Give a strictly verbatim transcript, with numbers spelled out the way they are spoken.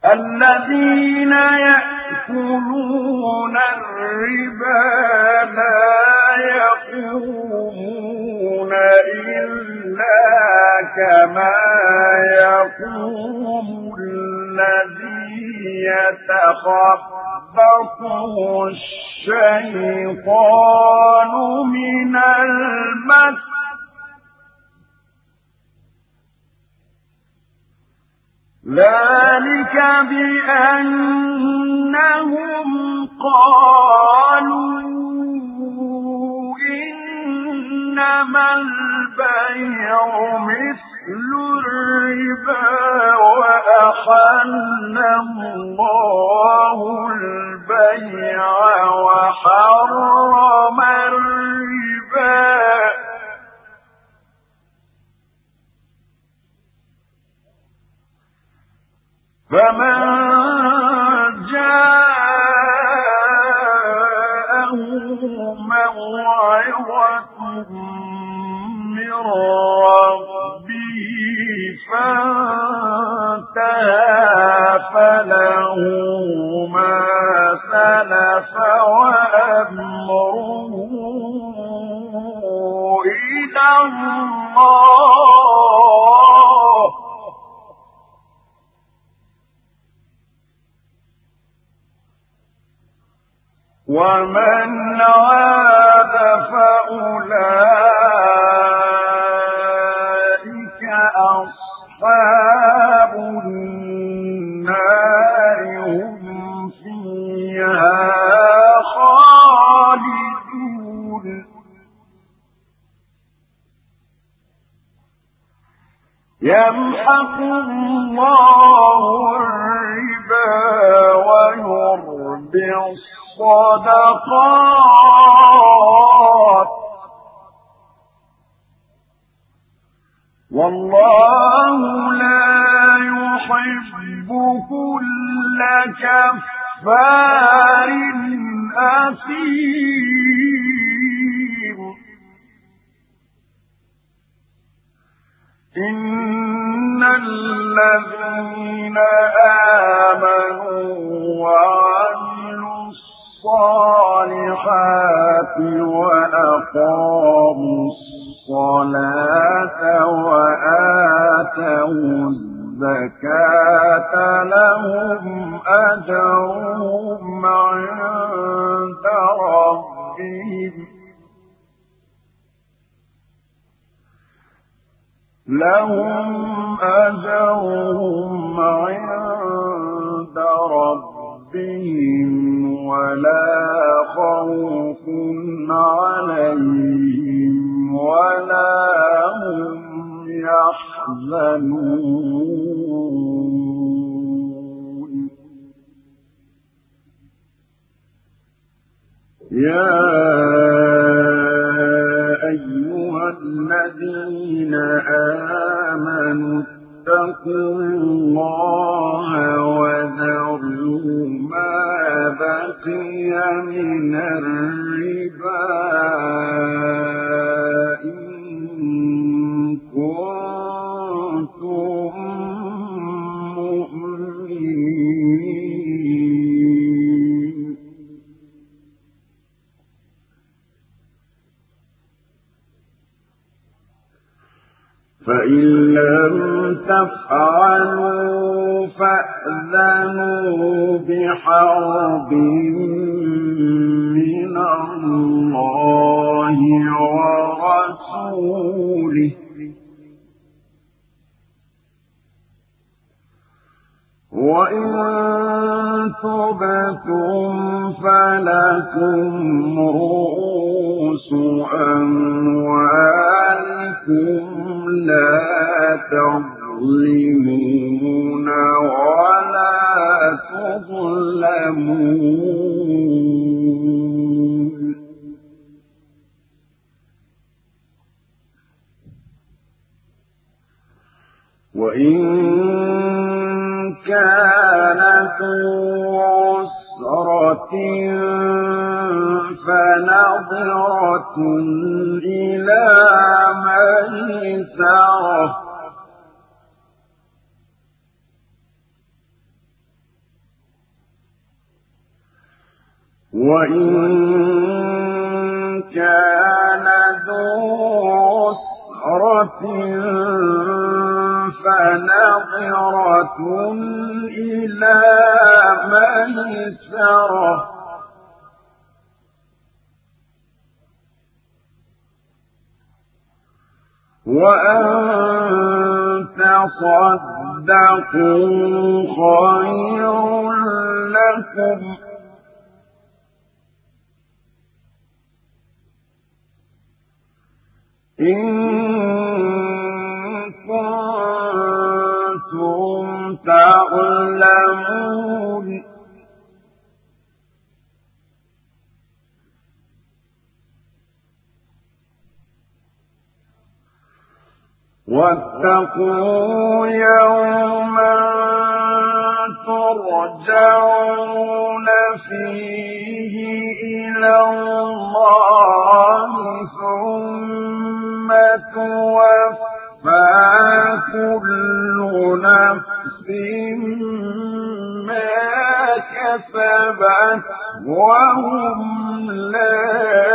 الذين يأكلون الربا لا يقومون إلا كما يقوم الذي يتخبطه الشيطان من المس ذلك بأنهم قالوا إنما البيع مثل الربا وأحل الله البيع وحرم الربا فمن جاءه موعظة من ربه فانتهى فله ما سلف وأمره إلى الله ومن عاد فأولئك أصحاب النار هم فيها خالدون يمحق الله الربا ويربي الصدقات والله لا يحب كل كفار أثيم إن الذين آمنوا وعملوا الصالحات وأقاموا الصلاة وآتوا الزكاة لهم أجرهم عند ربهم لهم أجرهم عند ربهم ولا خوف عليهم ولا هم يحزنون يا أيها الذين آمنوا اتقوا الله وذروا ما بقي من الربا إن كنتم مؤمنين فإن لم تفعلوا فأذنوا بحرب من الله ورسوله وإن تبتم فلكم رؤوس أموالكم لا تظلمون ولا تظلمون وإن كانت عسرة فنظرة إلى ميسرة وإن كان ذو عسرة فنظرة إلى ميسرة وأن تصدقوا خير لكم إن كنتم تعلمون واتقوا يوما ترجعون فيه إلى الله ثم توفى كل نفس ما كسبت وهم لا